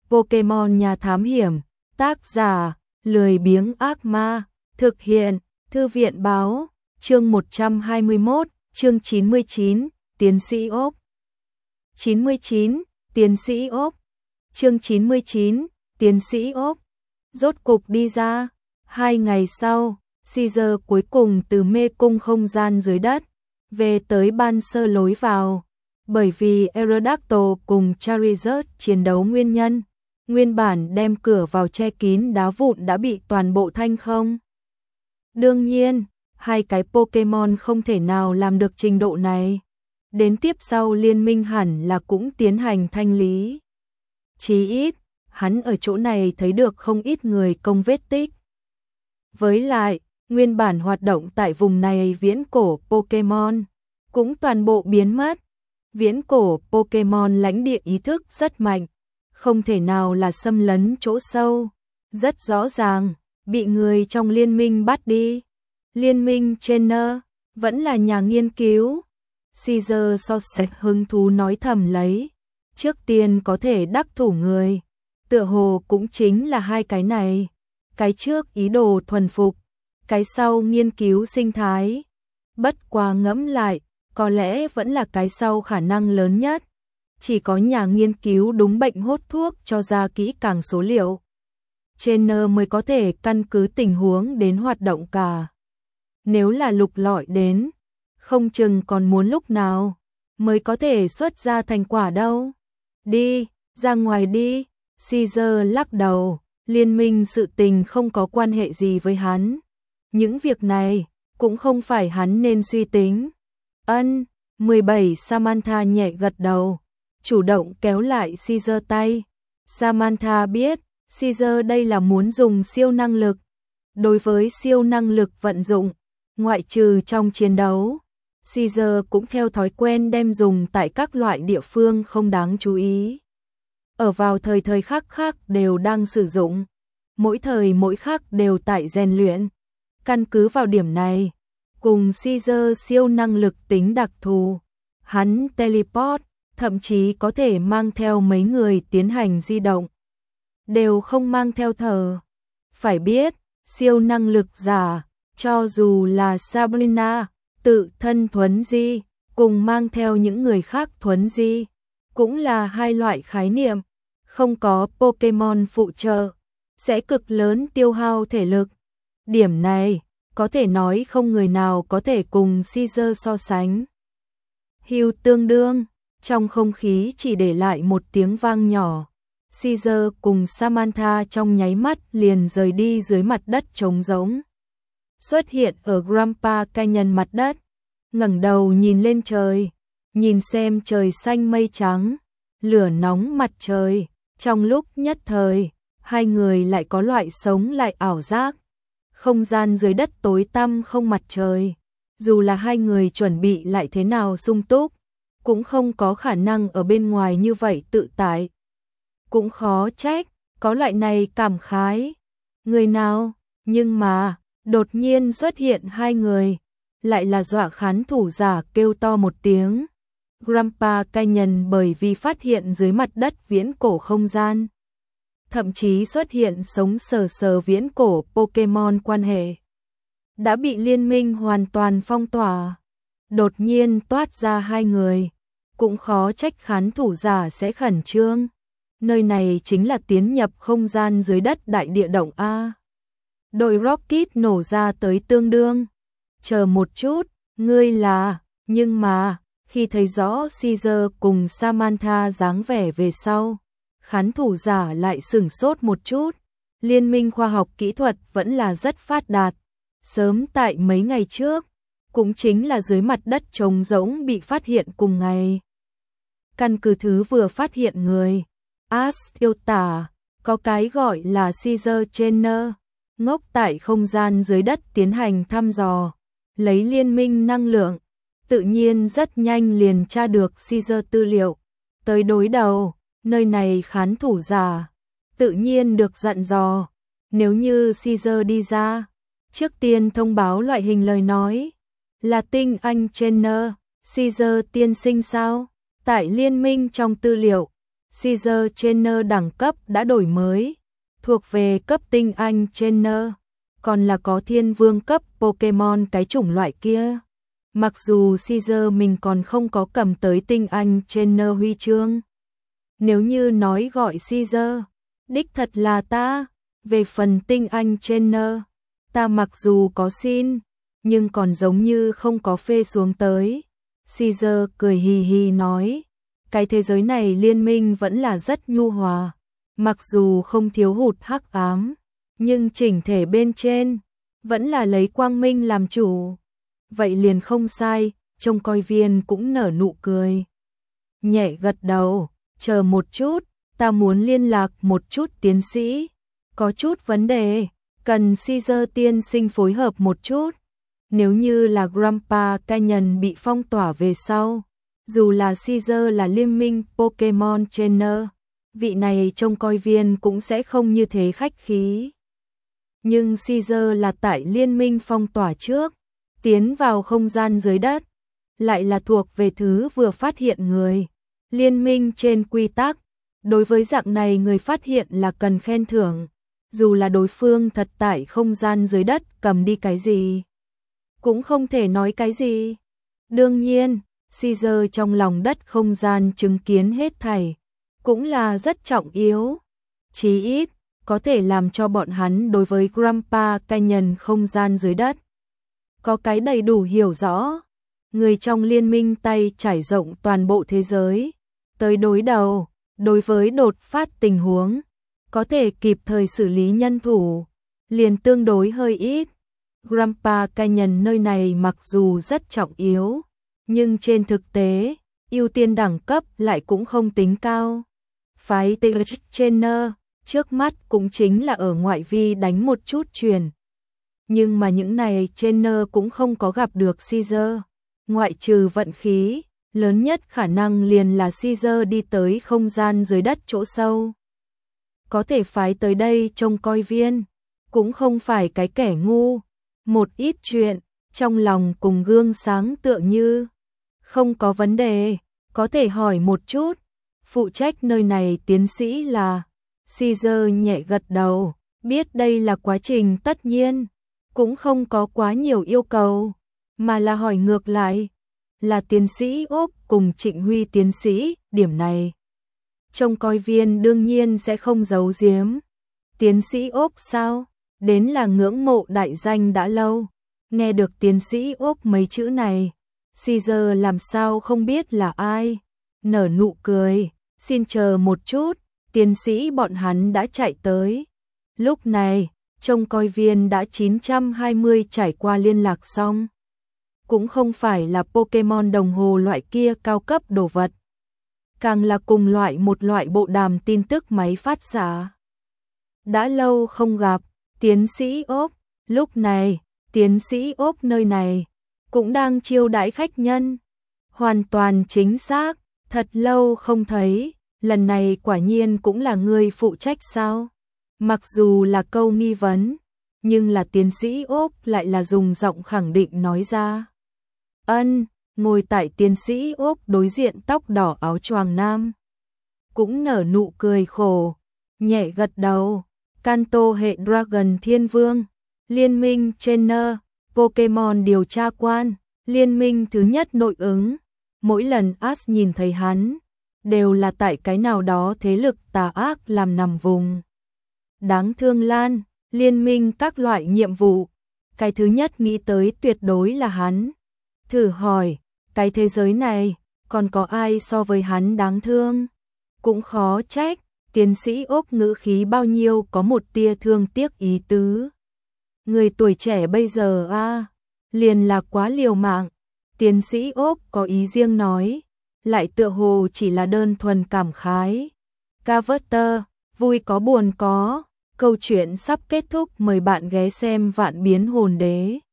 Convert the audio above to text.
Pokemon nhà thám hiểm, tác giả, lười biếng ác ma, thực hiện, Thư viện báo, chương 121, chương 99, Tiến sĩ ốc. 99, Tiến sĩ ốc. Chương 99, Tiến sĩ ốc. Rốt cục đi ra, 2 ngày sau, Caesar cuối cùng từ mê cung không gian dưới đất, về tới ban sơ lối vào. Bởi vì Aerodactyl cùng Charizard chiến đấu nguyên bản đem cửa vào che kín đá vụn đã bị toàn bộ thanh không. Đương nhiên, hai cái Pokemon không thể nào làm được trình độ này. Đến tiếp sau liên minh hẳn là cũng tiến hành thanh lý. Chí ít, hắn ở chỗ này thấy được không ít người công vết tích. Với lại, nguyên bản hoạt động tại vùng này viễn cổ Pokemon cũng toàn bộ biến mất. Viễn cổ Pokemon lãnh địa ý thức rất mạnh, không thể nào là xâm lấn chỗ sâu. Rất rõ ràng, bị người trong liên minh bắt đi. Liên minh trainer, vẫn là nhà nghiên cứu. Caesar so sánh hứng thú nói thầm lấy. Trước tiên có thể đắc thủ người. Tựa hồ cũng chính là hai cái này. Cái trước ý đồ thuần phục, cái sau nghiên cứu sinh thái. Bất quá ngẫm lại, có lẽ vẫn là cái sau khả năng lớn nhất. Chỉ có nhà nghiên cứu đúng bệnh hốt thuốc cho ra kỹ càng số liệu. Trainer mới có thể căn cứ tình huống đến hoạt động cả. Nếu là lục lọi đến, không chừng còn muốn lúc nào mới có thể xuất ra thành quả đâu. Đi, ra ngoài đi. Caesar lắc đầu, liên minh sự tình không có quan hệ gì với hắn. Những việc này cũng không phải hắn nên suy tính. 17 Samantha nhẹ gật đầu, chủ động kéo lại Caesar tay. Samantha biết, Caesar đây là muốn dùng siêu năng lực. Đối với siêu năng lực vận dụng, ngoại trừ trong chiến đấu, Caesar cũng theo thói quen đem dùng tại các loại địa phương không đáng chú ý. Ở vào thời khắc khác đều đang sử dụng, mỗi thời mỗi khắc đều tại rèn luyện. Căn cứ vào điểm này, cùng Caesar siêu năng lực tính đặc thù, hắn teleport, thậm chí có thể mang theo mấy người tiến hành di động, đều không mang theo thở. Phải biết, siêu năng lực giả, cho dù là Sabrina, tự thân thuấn di, cùng mang theo những người khác thuấn di, cũng là hai loại khái niệm. Không có Pokemon phụ trợ, sẽ cực lớn tiêu hao thể lực. Điểm này, có thể nói không người nào có thể cùng Caesar so sánh. Hưu tương đương, trong không khí chỉ để lại một tiếng vang nhỏ. Caesar cùng Samantha trong nháy mắt liền rời đi dưới mặt đất trống rỗng. Xuất hiện ở Grandpa Canyon mặt đất, ngẩng đầu nhìn lên trời, nhìn xem trời xanh mây trắng, lửa nóng mặt trời. Trong lúc nhất thời, hai người lại có loại sống lại ảo giác. Không gian dưới đất tối tăm không mặt trời, dù là hai người chuẩn bị lại thế nào sung túc, cũng không có khả năng ở bên ngoài như vậy tự tại. Cũng khó trách, có loại này cảm khái. Người nào, nhưng mà, đột nhiên xuất hiện hai người, lại là dọa khán thủ giả kêu to một tiếng. Grandpa Canyon bởi vì phát hiện dưới mặt đất viễn cổ không gian, thậm chí xuất hiện sống sờ viễn cổ Pokemon quan hệ, đã bị liên minh hoàn toàn phong tỏa. Đột nhiên toát ra hai người, cũng khó trách khán thủ giả sẽ khẩn trương. Nơi này chính là tiến nhập không gian dưới đất đại địa động A. Đội Rocket nổ ra tới tương đương. Chờ một chút, ngươi là, nhưng mà, khi thấy rõ Caesar cùng Samantha dáng vẻ về sau, khán thủ giả lại sửng sốt một chút. Liên minh khoa học kỹ thuật vẫn là rất phát đạt. Sớm tại mấy ngày trước, cũng chính là dưới mặt đất trống rỗng bị phát hiện cùng ngày. Căn cứ thứ vừa phát hiện người, Ash yêu tả, có cái gọi là Caesar Trainer, ngốc tại không gian dưới đất tiến hành thăm dò, lấy liên minh năng lượng. Tự nhiên rất nhanh liền tra được Caesar tư liệu. Tới đối đầu, nơi này khán thủ giả, tự nhiên được dặn dò. Nếu như Caesar đi ra, trước tiên thông báo loại hình lời nói. Là tinh anh trainer, Caesar tiên sinh sao? Tại liên minh trong tư liệu, Caesar Trainer đẳng cấp đã đổi mới, thuộc về cấp tinh anh Trainer, còn là có thiên vương cấp Pokemon cái chủng loại kia. Mặc dù Caesar mình còn không có cầm tới tinh anh Trainer huy chương. Nếu như nói gọi Caesar, đích thật là ta, về phần tinh anh Trainer, ta mặc dù có xin, nhưng còn giống như không có phê xuống tới. Caesar cười hì hì nói, cái thế giới này liên minh vẫn là rất nhu hòa, mặc dù không thiếu hụt hắc ám, nhưng chỉnh thể bên trên vẫn là lấy quang minh làm chủ. Vậy liền không sai, trông coi viên cũng nở nụ cười. Nhẹ gật đầu, chờ một chút, ta muốn liên lạc một chút tiến sĩ, có chút vấn đề, cần Caesar tiên sinh phối hợp một chút. Nếu như là Grandpa Canyon bị phong tỏa về sau, dù là Caesar là liên minh Pokemon Trainer, vị này trông coi viên cũng sẽ không như thế khách khí. Nhưng Caesar là tại liên minh phong tỏa trước, tiến vào không gian dưới đất, lại là thuộc về thứ vừa phát hiện người. Liên minh trên quy tắc, đối với dạng này người phát hiện là cần khen thưởng, dù là đối phương thật tại không gian dưới đất cầm đi cái gì, cũng không thể nói cái gì. Đương nhiên, Caesar trong lòng đất không gian chứng kiến hết thảy, cũng là rất trọng yếu. Chí ít, có thể làm cho bọn hắn đối với Grandpa Canyon không gian dưới đất có cái đầy đủ hiểu rõ. Người trong liên minh tay trải rộng toàn bộ thế giới, tới đối đầu, đối với đột phát tình huống, có thể kịp thời xử lý nhân thủ, liền tương đối hơi ít. Grandpa Canyon nơi này mặc dù rất trọng yếu, nhưng trên thực tế, ưu tiên đẳng cấp lại cũng không tính cao. Phái Trainer, trước mắt cũng chính là ở ngoại vi đánh một chút truyền. Nhưng mà những này Trainer cũng không có gặp được Caesar, ngoại trừ vận khí, lớn nhất khả năng liền là Caesar đi tới không gian dưới đất chỗ sâu. Có thể phái tới đây trông coi viên, cũng không phải cái kẻ ngu, một ít chuyện, trong lòng cùng gương sáng tựa như, không có vấn đề, có thể hỏi một chút, phụ trách nơi này tiến sĩ là. Caesar nhẹ gật đầu, biết đây là quá trình tất nhiên, cũng không có quá nhiều yêu cầu, mà là hỏi ngược lại, là tiến sĩ Úc cùng Trịnh Huy tiến sĩ, điểm này trông coi viên đương nhiên sẽ không giấu giếm. Tiến sĩ Úc sao? Đến là ngưỡng mộ đại danh đã lâu. Nghe được tiến sĩ Úc mấy chữ này, Caesar làm sao không biết là ai, nở nụ cười, xin chờ một chút, tiến sĩ bọn hắn đã chạy tới. Lúc này, trông coi viên đã 920 trải qua liên lạc xong. Cũng không phải là Pokemon đồng hồ loại kia cao cấp đồ vật, càng là cùng loại một loại bộ đàm tin tức máy phát xạ. Đã lâu không gặp, tiến sĩ Úc, lúc này, tiến sĩ Úc nơi này cũng đang chiêu đãi khách nhân. Hoàn toàn chính xác, thật lâu không thấy, lần này quả nhiên cũng là người phụ trách sao? Mặc dù là câu nghi vấn, nhưng là tiến sĩ Úc lại là dùng giọng khẳng định nói ra. Ân, ngồi tại tiến sĩ Úc đối diện tóc đỏ áo choàng nam, cũng nở nụ cười khổ, nhẹ gật đầu. Kanto hệ Dragon Thiên Vương, Liên minh Trainer, Pokemon điều tra quan, Liên minh thứ nhất nội ứng. Mỗi lần Ash nhìn thấy hắn, đều là tại cái nào đó thế lực tà ác làm nằm vùng. Đáng thương Lan, liên minh các loại nhiệm vụ, cái thứ nhất nghĩ tới tuyệt đối là hắn. Thử hỏi, cái thế giới này, còn có ai so với hắn đáng thương? Cũng khó trách, tiến sĩ Úc ngữ khí bao nhiêu có một tia thương tiếc ý tứ. Người tuổi trẻ bây giờ liền là quá liều mạng. Tiến sĩ Úc có ý riêng nói, lại tựa hồ chỉ là đơn thuần cảm khái. Carver, vui có buồn có, câu chuyện sắp kết thúc, mời bạn ghé xem Vạn Biến Hồn Đế.